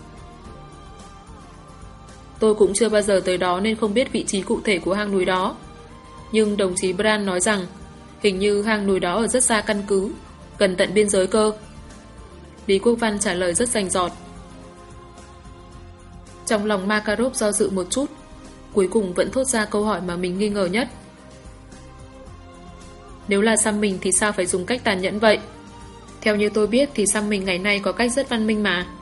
Tôi cũng chưa bao giờ tới đó nên không biết vị trí cụ thể của hang núi đó. Nhưng đồng chí Brand nói rằng hình như hang núi đó ở rất xa căn cứ, gần tận biên giới cơ. Lý Quốc Văn trả lời rất rành rọt. Trong lòng Makarov do dự một chút, cuối cùng vẫn thốt ra câu hỏi mà mình nghi ngờ nhất. Nếu là xăm mình thì sao phải dùng cách tàn nhẫn vậy? Theo như tôi biết thì xăm mình ngày nay có cách rất văn minh mà.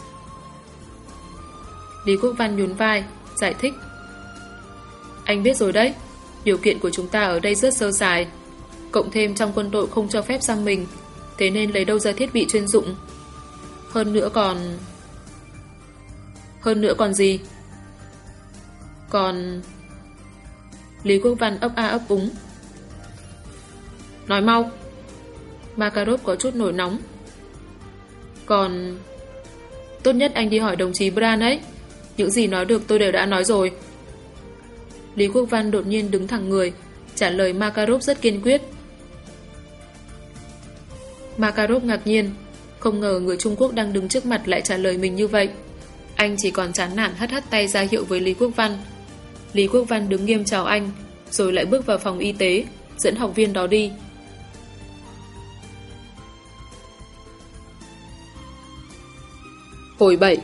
Lý Quốc Văn nhún vai, giải thích. Anh biết rồi đấy, điều kiện của chúng ta ở đây rất sơ sài. Cộng thêm trong quân đội không cho phép xăm mình, thế nên lấy đâu ra thiết bị chuyên dụng. Hơn nữa còn gì? Còn... Lý Quốc Văn ấp a ấp úng. Nói mau. Makarov có chút nổi nóng. Còn... Tốt nhất anh đi hỏi đồng chí Brand ấy. Những gì nói được tôi đều đã nói rồi. Lý Quốc Văn đột nhiên đứng thẳng người, trả lời Makarov rất kiên quyết. Makarov ngạc nhiên, không ngờ người Trung Quốc đang đứng trước mặt lại trả lời mình như vậy. Anh chỉ còn chán nản hất hất tay ra hiệu với Lý Quốc Văn. Lý Quốc Văn đứng nghiêm chào anh, rồi lại bước vào phòng y tế, dẫn học viên đó đi. Hồi 7.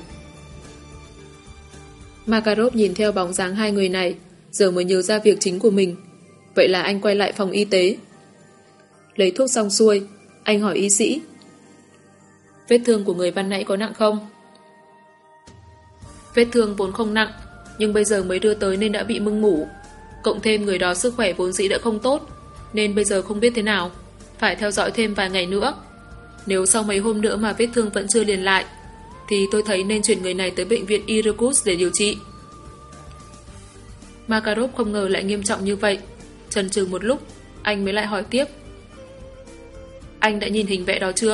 Makarov nhìn theo bóng dáng hai người này, giờ mới nhớ ra việc chính của mình. Vậy là anh quay lại phòng y tế. Lấy thuốc xong xuôi, anh hỏi y sĩ. Vết thương của người ban nãy có nặng không? Vết thương vốn không nặng, nhưng bây giờ mới đưa tới nên đã bị mưng mủ. Cộng thêm người đó sức khỏe vốn dĩ đã không tốt, nên bây giờ không biết thế nào. Phải theo dõi thêm vài ngày nữa. Nếu sau mấy hôm nữa mà vết thương vẫn chưa liền lại, thì tôi thấy nên chuyển người này tới bệnh viện Irkutsk để điều trị. Makarov không ngờ lại nghiêm trọng như vậy. Chần chừ một lúc, anh mới lại hỏi tiếp. Anh đã nhìn hình vẽ đó chưa?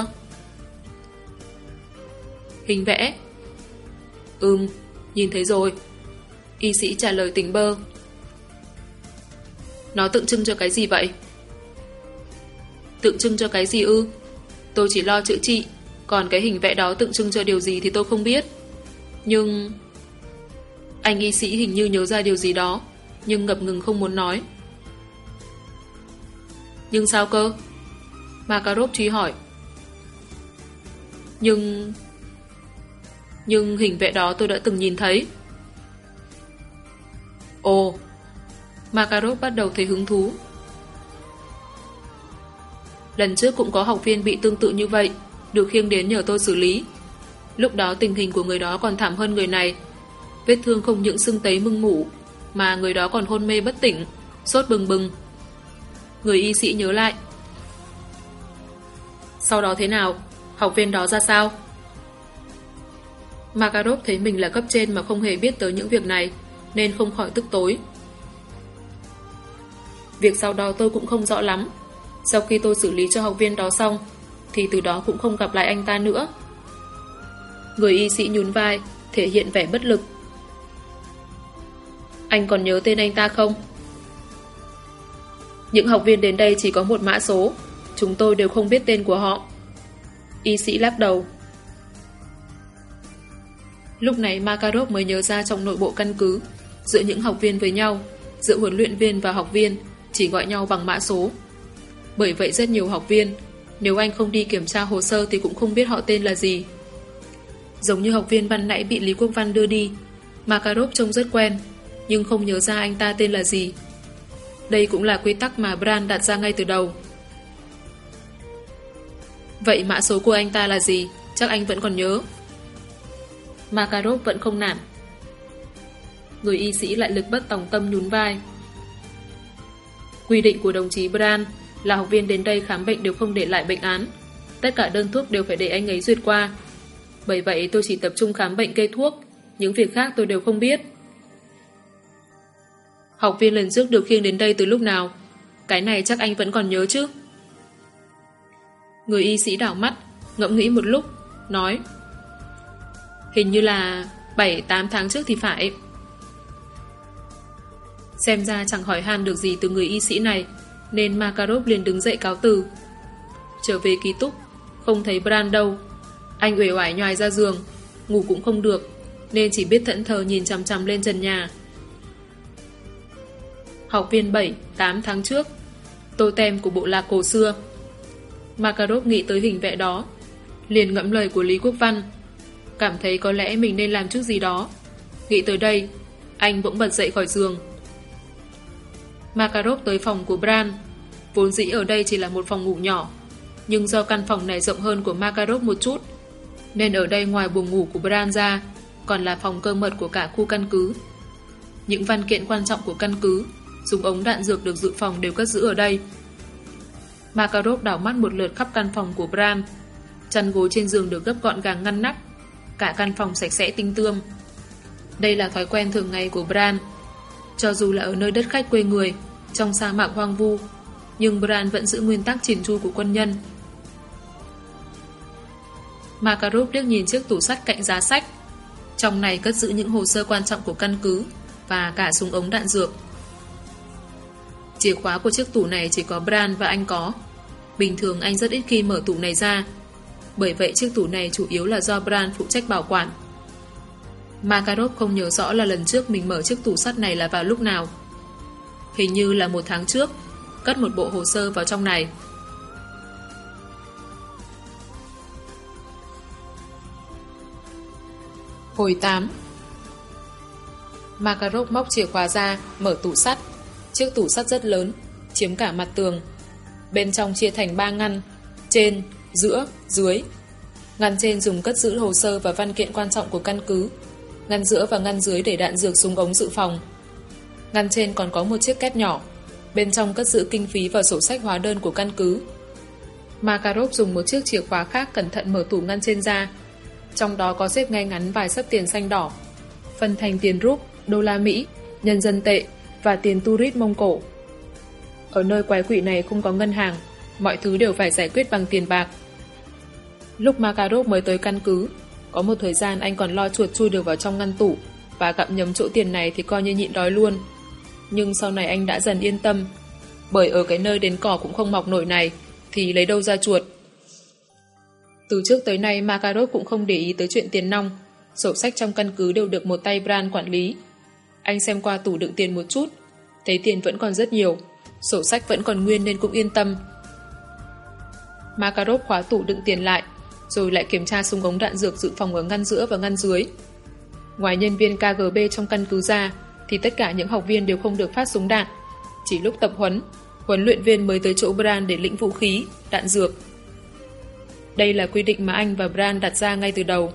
Hình vẽ? Nhìn thấy rồi. Y sĩ trả lời tỉnh bơ. Nó tượng trưng cho cái gì vậy? Tượng trưng cho cái gì ư? Tôi chỉ lo chữa trị, còn cái hình vẽ đó tượng trưng cho điều gì thì tôi không biết. Nhưng... Anh y sĩ hình như nhớ ra điều gì đó, nhưng ngập ngừng không muốn nói. Nhưng sao cơ? Makarov truy hỏi. Nhưng hình vẽ đó tôi đã từng nhìn thấy. Ồ, Makarov bắt đầu thấy hứng thú. Lần trước cũng có học viên bị tương tự như vậy, được khiêng đến nhờ tôi xử lý. Lúc đó tình hình của người đó còn thảm hơn người này. Vết thương không những sưng tấy mưng mủ, mà người đó còn hôn mê bất tỉnh, sốt bừng bừng. Người y sĩ nhớ lại. Sau đó thế nào? Học viên đó ra sao? Makarov thấy mình là cấp trên mà không hề biết tới những việc này, nên không khỏi tức tối. Việc sau đó tôi cũng không rõ lắm. Sau khi tôi xử lý cho học viên đó xong, thì từ đó cũng không gặp lại anh ta nữa. Người y sĩ nhún vai, thể hiện vẻ bất lực. Anh còn nhớ tên anh ta không? Những học viên đến đây chỉ có một mã số, chúng tôi đều không biết tên của họ. Y sĩ lắc đầu. Lúc này Makarov mới nhớ ra trong nội bộ căn cứ, giữa những học viên với nhau, giữa huấn luyện viên và học viên chỉ gọi nhau bằng mã số. Bởi vậy rất nhiều học viên, nếu anh không đi kiểm tra hồ sơ thì cũng không biết họ tên là gì. Giống như học viên ban nãy bị Lý Quốc Văn đưa đi, Makarov trông rất quen, nhưng không nhớ ra anh ta tên là gì. Đây cũng là quy tắc mà Brand đặt ra ngay từ đầu. Vậy mã số của anh ta là gì? Chắc anh vẫn còn nhớ. Makarov vẫn không nản. Người y sĩ lại lực bất tòng tâm nhún vai. Quy định của đồng chí Brand là học viên đến đây khám bệnh đều không để lại bệnh án. tất cả đơn thuốc đều phải để anh ấy duyệt qua. Bởi vậy tôi chỉ tập trung khám bệnh kê thuốc, những việc khác tôi đều không biết. Học viên lần trước được khiêng đến đây từ lúc nào? Cái này chắc anh vẫn còn nhớ chứ? Người y sĩ đảo mắt, ngẫm nghĩ một lúc, nói: hình như là 7-8 tháng trước thì phải. Xem ra chẳng hỏi han được gì từ người y sĩ này, nên Makarov liền đứng dậy cáo từ. Trở về ký túc, không thấy Bran đâu. Anh uể oải nhoài ra giường, ngủ cũng không được, nên chỉ biết thẫn thờ nhìn chằm chằm lên trần nhà. Học viên 7-8 tháng trước, tô tem của bộ lạc cổ xưa. Makarov nghĩ tới hình vẽ đó, liền ngẫm lời của Lý Quốc Văn, cảm thấy có lẽ mình nên làm chút gì đó. Nghĩ tới đây, anh bỗng bật dậy khỏi giường. Makarov tới phòng của Bran. Vốn dĩ ở đây chỉ là một phòng ngủ nhỏ, nhưng do căn phòng này rộng hơn của Makarov một chút, nên ở đây ngoài buồng ngủ của Bran ra, còn là phòng cơ mật của cả khu căn cứ. Những văn kiện quan trọng của căn cứ, súng ống đạn dược được dự phòng đều cất giữ ở đây. Makarov đảo mắt một lượt khắp căn phòng của Bran. Chăn gối trên giường được gấp gọn gàng ngăn nắp, cả căn phòng sạch sẽ tinh tươm. Đây là thói quen thường ngày của Bran. Cho dù là ở nơi đất khách quê người, trong sa mạc hoang vu, nhưng Bran vẫn giữ nguyên tắc chỉn chu của quân nhân. Makarov liếc nhìn chiếc tủ sắt cạnh giá sách. Trong này cất giữ những hồ sơ quan trọng của căn cứ và cả súng ống đạn dược. Chìa khóa của chiếc tủ này chỉ có Bran và anh có. Bình thường anh rất ít khi mở tủ này ra, bởi vậy chiếc tủ này chủ yếu là do Bran phụ trách bảo quản. Makarov không nhớ rõ là lần trước mình mở chiếc tủ sắt này là vào lúc nào. Hình như là 1 tháng trước, cất một bộ hồ sơ vào trong này. Hồi 8. Makarov móc chìa khóa ra, mở tủ sắt. Chiếc tủ sắt rất lớn, chiếm cả mặt tường. Bên trong chia thành 3 ngăn, trên, giữa, dưới. Ngăn trên dùng cất giữ hồ sơ và văn kiện quan trọng của căn cứ. Ngăn giữa và ngăn dưới để đạn dược súng ống dự phòng. Ngăn trên còn có một chiếc két nhỏ, bên trong cất giữ kinh phí và sổ sách hóa đơn của căn cứ. Makarov dùng một chiếc chìa khóa khác cẩn thận mở tủ ngăn trên ra. Trong đó có xếp ngay ngắn vài xấp tiền xanh đỏ, phân thành tiền rúp, đô la Mỹ, nhân dân tệ và tiền tourist Mông Cổ. Ở nơi quái quỷ này không có ngân hàng, mọi thứ đều phải giải quyết bằng tiền bạc. Lúc Makarov mới tới căn cứ, có một thời gian anh còn lo chuột chui được vào trong ngăn tủ và gặm nhấm chỗ tiền này thì coi như nhịn đói luôn. Nhưng sau này anh đã dần yên tâm, bởi ở cái nơi đến cỏ cũng không mọc nổi này thì lấy đâu ra chuột. Từ trước tới nay Makarov cũng không để ý tới chuyện tiền nong. Sổ sách trong căn cứ đều được một tay Bran quản lý. Anh xem qua tủ đựng tiền một chút, thấy tiền vẫn còn rất nhiều, sổ sách vẫn còn nguyên nên cũng yên tâm. Makarov khóa tủ đựng tiền lại, rồi lại kiểm tra súng ống đạn dược dự phòng ở ngăn giữa và ngăn dưới. Ngoài nhân viên KGB trong căn cứ ra, thì tất cả những học viên đều không được phát súng đạn. Chỉ lúc tập huấn, huấn luyện viên mới tới chỗ Bran để lĩnh vũ khí, đạn dược. Đây là quy định mà anh và Bran đặt ra ngay từ đầu.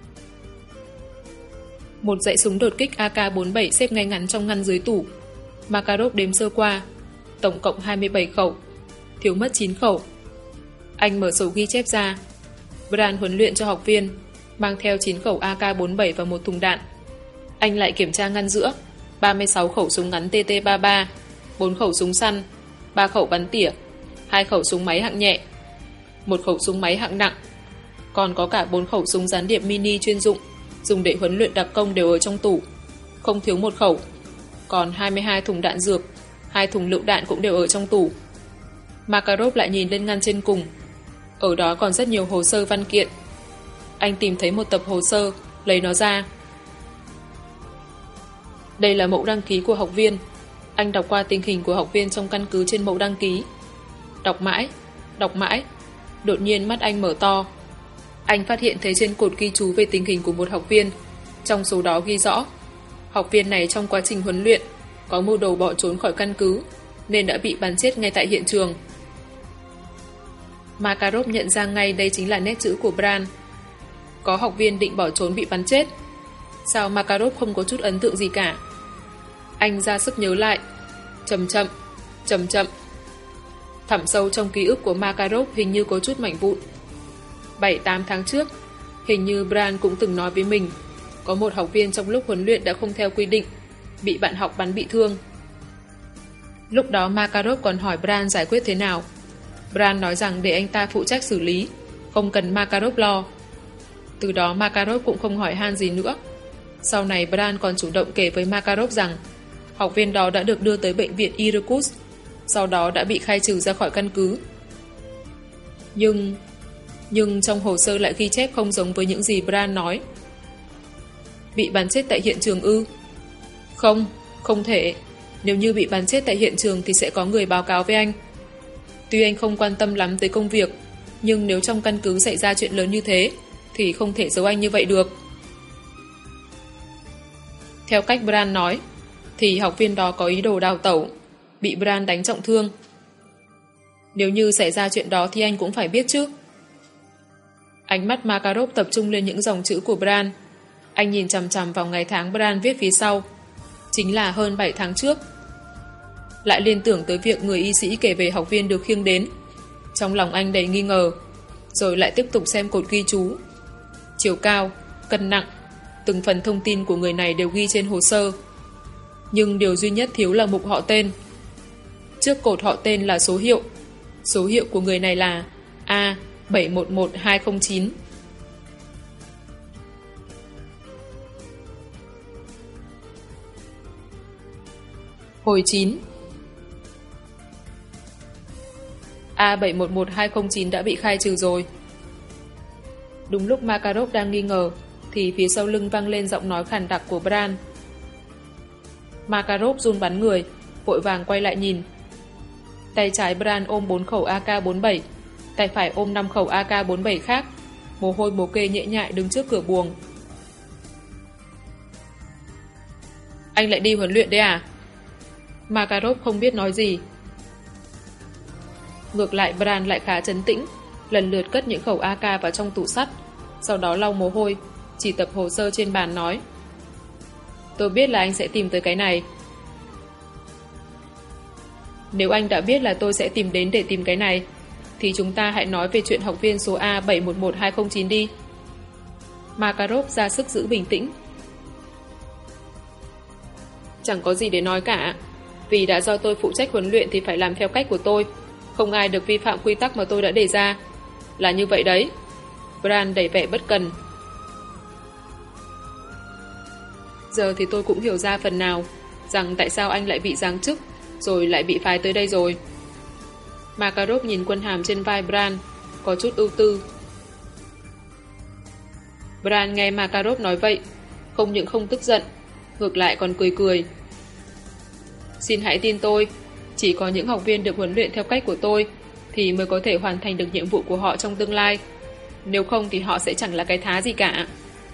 Một dãy súng đột kích AK-47 xếp ngay ngắn trong ngăn dưới tủ. Makarov đếm sơ qua, tổng cộng 27 khẩu, thiếu mất 9 khẩu. Anh mở sổ ghi chép ra. Bran huấn luyện cho học viên, mang theo 9 khẩu AK-47 và một thùng đạn. Anh lại kiểm tra ngăn giữa, 36 khẩu súng ngắn TT-33, 4 khẩu súng săn, 3 khẩu bắn tỉa, 2 khẩu súng máy hạng nhẹ, 1 khẩu súng máy hạng nặng, còn có cả 4 khẩu súng gián điệp mini chuyên dụng, dùng để huấn luyện đặc công đều ở trong tủ, không thiếu 1 khẩu. Còn 22 thùng đạn dược, 2 thùng lựu đạn cũng đều ở trong tủ. Makarov lại nhìn lên ngăn trên cùng. Ở đó còn rất nhiều hồ sơ văn kiện. Anh tìm thấy một tập hồ sơ, lấy nó ra. Đây là mẫu đăng ký của học viên. Anh đọc qua tình hình của học viên trong căn cứ trên mẫu đăng ký. Đọc mãi. Đột nhiên mắt anh mở to. Anh phát hiện thấy trên cột ghi chú về tình hình của một học viên. Trong số đó ghi rõ, học viên này trong quá trình huấn luyện có mưu đồ bỏ trốn khỏi căn cứ, nên đã bị bắn chết ngay tại hiện trường. Makarov nhận ra ngay đây chính là nét chữ của Bran. Có học viên định bỏ trốn bị bắn chết. Sao Makarov không có chút ấn tượng gì cả? Anh ra sức nhớ lại. Chậm chậm. Thẳm sâu trong ký ức của Makarov hình như có chút mảnh vụn, 7-8 tháng trước, hình như Bran cũng từng nói với mình, có một học viên trong lúc huấn luyện đã không theo quy định, bị bạn học bắn bị thương. Lúc đó Makarov còn hỏi Bran giải quyết thế nào. Bran nói rằng để anh ta phụ trách xử lý, không cần Makarov lo. Từ đó Makarov cũng không hỏi han gì nữa. Sau này Bran còn chủ động kể với Makarov rằng học viên đó đã được đưa tới bệnh viện Irkutsk, sau đó đã bị khai trừ ra khỏi căn cứ. Nhưng trong hồ sơ lại ghi chép không giống với những gì Bran nói. Bị bắn chết tại hiện trường ư? Không thể. Nếu như bị bắn chết tại hiện trường thì sẽ có người báo cáo với anh. Tuy anh không quan tâm lắm tới công việc, nhưng nếu trong căn cứ xảy ra chuyện lớn như thế thì không thể giấu anh như vậy được. Theo cách Bran nói thì học viên đó có ý đồ đào tẩu, bị Bran đánh trọng thương. Nếu như xảy ra chuyện đó thì anh cũng phải biết chứ. Ánh mắt Makarov tập trung lên những dòng chữ của Bran. Anh nhìn chằm chằm vào ngày tháng Bran viết phía sau, chính là hơn 7 tháng trước. Lại liên tưởng tới việc người y sĩ kể về học viên được khiêng đến. Trong lòng anh đầy nghi ngờ, rồi lại tiếp tục xem cột ghi chú. Chiều cao, cân nặng, từng phần thông tin của người này đều ghi trên hồ sơ. Nhưng điều duy nhất thiếu là mục họ tên. Trước cột họ tên là số hiệu. Số hiệu của người này là A711209. Hồi 9. A711209 đã bị khai trừ rồi. Đúng lúc Makarov đang nghi ngờ thì phía sau lưng vang lên giọng nói khàn đặc của Bran. Makarov run bắn người, vội vàng quay lại nhìn. Tay trái Bran ôm 4 khẩu AK-47, tay phải ôm 5 khẩu AK-47 khác, mồ hôi bồ kê nhễ nhại đứng trước cửa buồng. Anh lại đi huấn luyện đấy à? Makarov không biết nói gì. Ngược lại Bran lại khá trấn tĩnh, lần lượt cất những khẩu AK vào trong tủ sắt, sau đó lau mồ hôi, chỉ tập hồ sơ trên bàn nói. Tôi biết là anh sẽ tìm tới cái này. Nếu anh đã biết là tôi sẽ tìm đến để tìm cái này, thì chúng ta hãy nói về chuyện học viên số A711209 đi. Makarov ra sức giữ bình tĩnh. Chẳng có gì để nói cả. Vì đã do tôi phụ trách huấn luyện thì phải làm theo cách của tôi. Không ai được vi phạm quy tắc mà tôi đã đề ra. Là như vậy đấy. Bran đầy vẻ bất cần. Giờ thì tôi cũng hiểu ra phần nào rằng tại sao anh lại bị giáng chức rồi lại bị phái tới đây rồi. Makarov nhìn quân hàm trên vai Bran, có chút ưu tư. Bran nghe Makarov nói vậy, không những không tức giận, ngược lại còn cười cười. Xin hãy tin tôi, chỉ có những học viên được huấn luyện theo cách của tôi thì mới có thể hoàn thành được nhiệm vụ của họ trong tương lai. Nếu không thì họ sẽ chẳng là cái thá gì cả.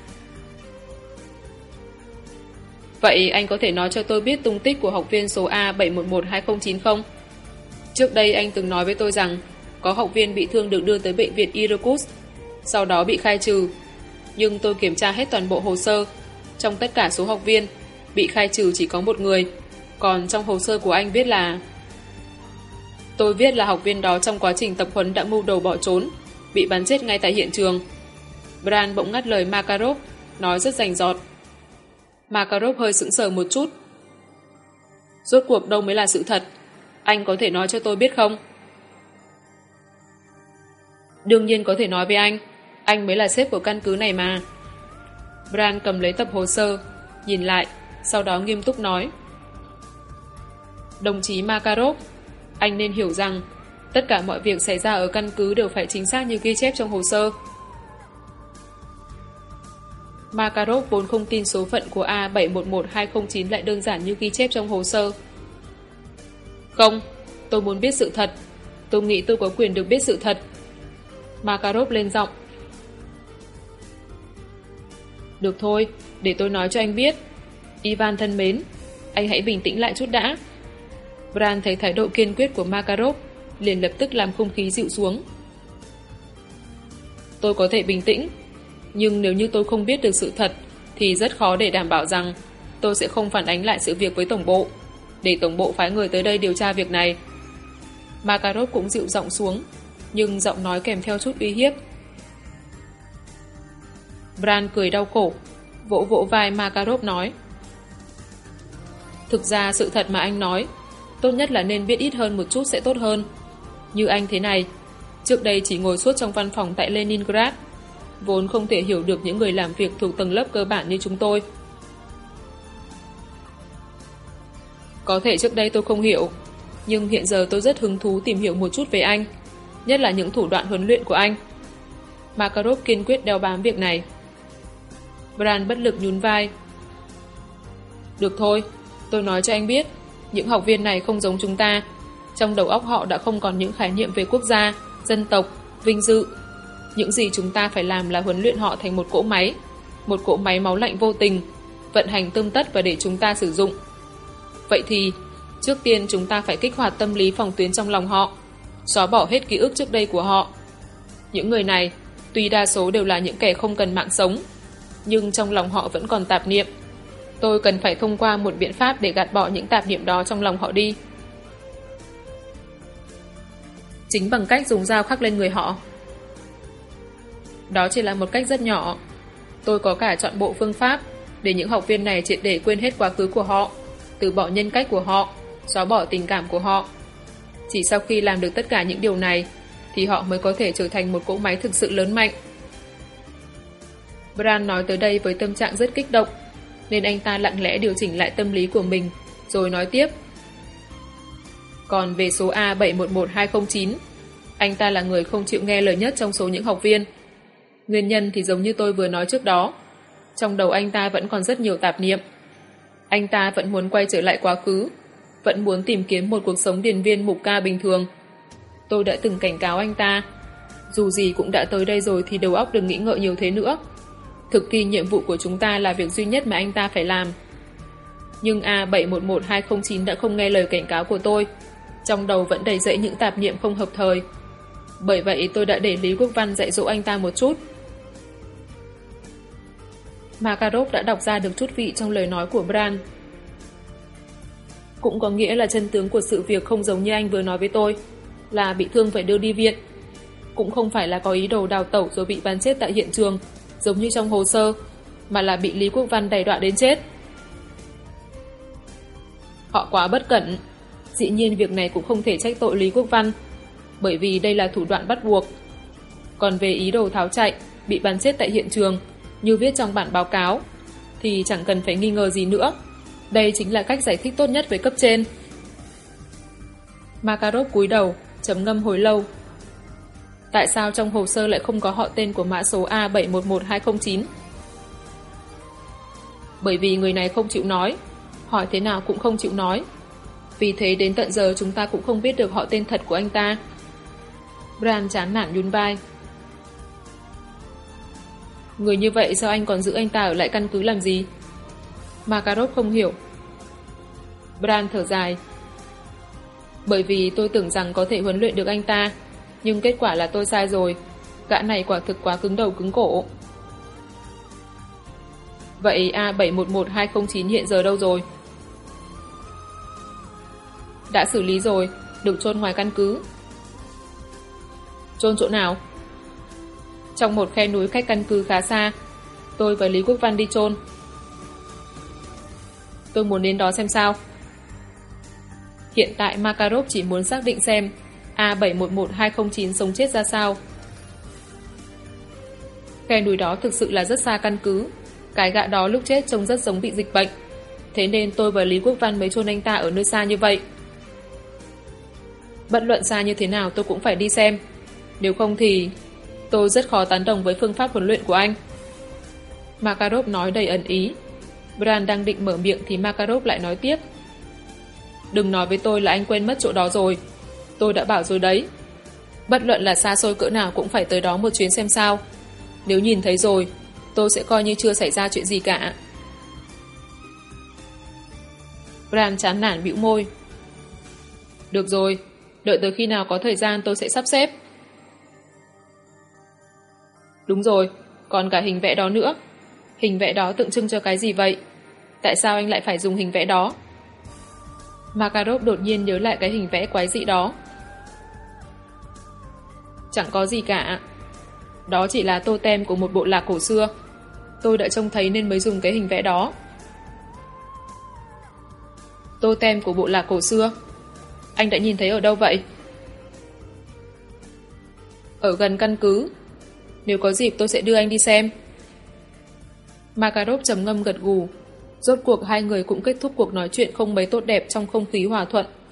Vậy anh có thể nói cho tôi biết tung tích của học viên số A711209 không? Trước đây anh từng nói với tôi rằng có học viên bị thương được đưa tới bệnh viện Irkutsk, sau đó bị khai trừ. Nhưng tôi kiểm tra hết toàn bộ hồ sơ. Trong tất cả số học viên, bị khai trừ chỉ có một người. Còn trong hồ sơ của anh viết là... Tôi viết là học viên đó trong quá trình tập huấn đã mưu đồ bỏ trốn, bị bắn chết ngay tại hiện trường. Bran bỗng ngắt lời Makarov, nói rất rành rọt. Makarov hơi sững sờ một chút. Rốt cuộc đâu mới là sự thật? Anh có thể nói cho tôi biết không? Đương nhiên có thể nói với anh mới là sếp của căn cứ này mà. Bran cầm lấy tập hồ sơ, nhìn lại, sau đó nghiêm túc nói. Đồng chí Makarov, anh nên hiểu rằng tất cả mọi việc xảy ra ở căn cứ đều phải chính xác như ghi chép trong hồ sơ. Makarov vốn không tin số phận của A711209 lại đơn giản như ghi chép trong hồ sơ. Không, tôi muốn biết sự thật. Tôi nghĩ tôi có quyền được biết sự thật. Makarov lên giọng. Được thôi, để tôi nói cho anh biết. Ivan thân mến, anh hãy bình tĩnh lại chút đã. Bran thấy thái độ kiên quyết của Makarov, liền lập tức làm không khí dịu xuống. Tôi có thể bình tĩnh, nhưng nếu như tôi không biết được sự thật thì rất khó để đảm bảo rằng tôi sẽ không phản ánh lại sự việc với tổng bộ, để tổng bộ phái người tới đây điều tra việc này. Makarov cũng dịu giọng xuống, nhưng giọng nói kèm theo chút uy hiếp. Bran cười đau khổ, vỗ vỗ vai Makarov nói. Thực ra sự thật mà anh nói, tốt nhất là nên biết ít hơn một chút sẽ tốt hơn. Như anh thế này, trước đây chỉ ngồi suốt trong văn phòng tại Leningrad, vốn không thể hiểu được những người làm việc thuộc tầng lớp cơ bản như chúng tôi. Có thể trước đây tôi không hiểu, nhưng hiện giờ tôi rất hứng thú tìm hiểu một chút về anh, nhất là những thủ đoạn huấn luyện của anh. Makarov kiên quyết đeo bám việc này. Bran bất lực nhún vai. Được thôi, tôi nói cho anh biết, những học viên này không giống chúng ta. Trong đầu óc họ đã không còn những khái niệm về quốc gia, dân tộc, vinh dự. Những gì chúng ta phải làm là huấn luyện họ thành một cỗ máy máu lạnh vô tình, vận hành tươm tất và để chúng ta sử dụng. Vậy thì, trước tiên chúng ta phải kích hoạt tâm lý phòng tuyến trong lòng họ, xóa bỏ hết ký ức trước đây của họ. Những người này, tuy đa số đều là những kẻ không cần mạng sống, nhưng trong lòng họ vẫn còn tạp niệm. Tôi cần phải thông qua một biện pháp để gạt bỏ những tạp niệm đó trong lòng họ đi. Chính bằng cách dùng dao khắc lên người họ. Đó chỉ là một cách rất nhỏ. Tôi có cả trọn bộ phương pháp để những học viên này triệt để quên hết quá khứ của họ, từ bỏ nhân cách của họ, xóa bỏ tình cảm của họ. Chỉ sau khi làm được tất cả những điều này thì họ mới có thể trở thành một cỗ máy thực sự lớn mạnh. Bran nói tới đây với tâm trạng rất kích động, nên anh ta lặng lẽ điều chỉnh lại tâm lý của mình, rồi nói tiếp. Còn về số A711209, anh ta là người không chịu nghe lời nhất trong số những học viên. Nguyên nhân thì giống như tôi vừa nói trước đó. Trong đầu anh ta vẫn còn rất nhiều tạp niệm. Anh ta vẫn muốn quay trở lại quá khứ, vẫn muốn tìm kiếm một cuộc sống điền viên mục ca bình thường. Tôi đã từng cảnh cáo anh ta, dù gì cũng đã tới đây rồi thì đầu óc đừng nghĩ ngợi nhiều thế nữa. Thực thi nhiệm vụ của chúng ta là việc duy nhất mà anh ta phải làm. Nhưng A711209 đã không nghe lời cảnh cáo của tôi, trong đầu vẫn đầy dẫy những tạp niệm không hợp thời. Bởi vậy tôi đã để Lý Quốc Văn dạy dỗ anh ta một chút. Makarov đã đọc ra được chút vị trong lời nói của Bran. Cũng có nghĩa là chân tướng của sự việc không giống như anh vừa nói với tôi, là bị thương phải đưa đi viện. Cũng không phải là có ý đồ đào tẩu rồi bị bắn chết tại hiện trường, giống như trong hồ sơ, mà là bị Lý Quốc Văn đày đọa đến chết. Họ quá bất cẩn. Dĩ nhiên việc này cũng không thể trách tội Lý Quốc Văn, bởi vì đây là thủ đoạn bắt buộc. Còn về ý đồ tháo chạy, bị bắn chết tại hiện trường, như viết trong bản báo cáo, thì chẳng cần phải nghi ngờ gì nữa. Đây chính là cách giải thích tốt nhất với cấp trên. Makarov cúi đầu, trầm ngâm hồi lâu. Tại sao trong hồ sơ lại không có họ tên của mã số A711209? Bởi vì người này không chịu nói, hỏi thế nào cũng không chịu nói. Vì thế đến tận giờ chúng ta cũng không biết được họ tên thật của anh ta. Bran chán nản nhún vai. Người như vậy sao anh còn giữ anh ta ở lại căn cứ làm gì? Makarov không hiểu. Bran thở dài. Bởi vì tôi tưởng rằng có thể huấn luyện được anh ta, nhưng kết quả là tôi sai rồi. Gã này quả thực quá cứng đầu cứng cổ. Vậy A711209 hiện giờ đâu rồi? Đã xử lý rồi, được chôn ngoài căn cứ. Chôn chỗ nào? Trong một khe núi cách căn cứ khá xa. Tôi và Lý Quốc Văn đi chôn. Tôi muốn đến đó xem sao. Hiện tại Makarov chỉ muốn xác định xem A711209 sống chết ra sao. Khe núi đó thực sự là rất xa căn cứ. Cái gã đó lúc chết trông rất giống bị dịch bệnh. Thế nên tôi và Lý Quốc Văn mới chôn anh ta ở nơi xa như vậy. Bất luận xa như thế nào tôi cũng phải đi xem. Nếu không thì tôi rất khó tán đồng với phương pháp huấn luyện của anh. Makarov nói đầy ẩn ý. Bran đang định mở miệng thì Makarov lại nói tiếp. Đừng nói với tôi là anh quên mất chỗ đó rồi. Tôi đã bảo rồi đấy. Bất luận là xa xôi cỡ nào cũng phải tới đó một chuyến xem sao. Nếu nhìn thấy rồi, tôi sẽ coi như chưa xảy ra chuyện gì cả. Bran chán nản bĩu môi. Được rồi, đợi tới khi nào có thời gian tôi sẽ sắp xếp. Đúng rồi, còn cả hình vẽ đó nữa. Hình vẽ đó tượng trưng cho cái gì vậy? Tại sao anh lại phải dùng hình vẽ đó? Makarov đột nhiên nhớ lại cái hình vẽ quái dị đó. Chẳng có gì cả. Đó chỉ là totem của một bộ lạc cổ xưa. Tôi đã trông thấy nên mới dùng cái hình vẽ đó. Tô tem của bộ lạc cổ xưa. Anh đã nhìn thấy ở đâu vậy? Ở gần căn cứ. Nếu có dịp tôi sẽ đưa anh đi xem. Makarov trầm ngâm gật gù. Rốt cuộc hai người cũng kết thúc cuộc nói chuyện không mấy tốt đẹp trong không khí hòa thuận.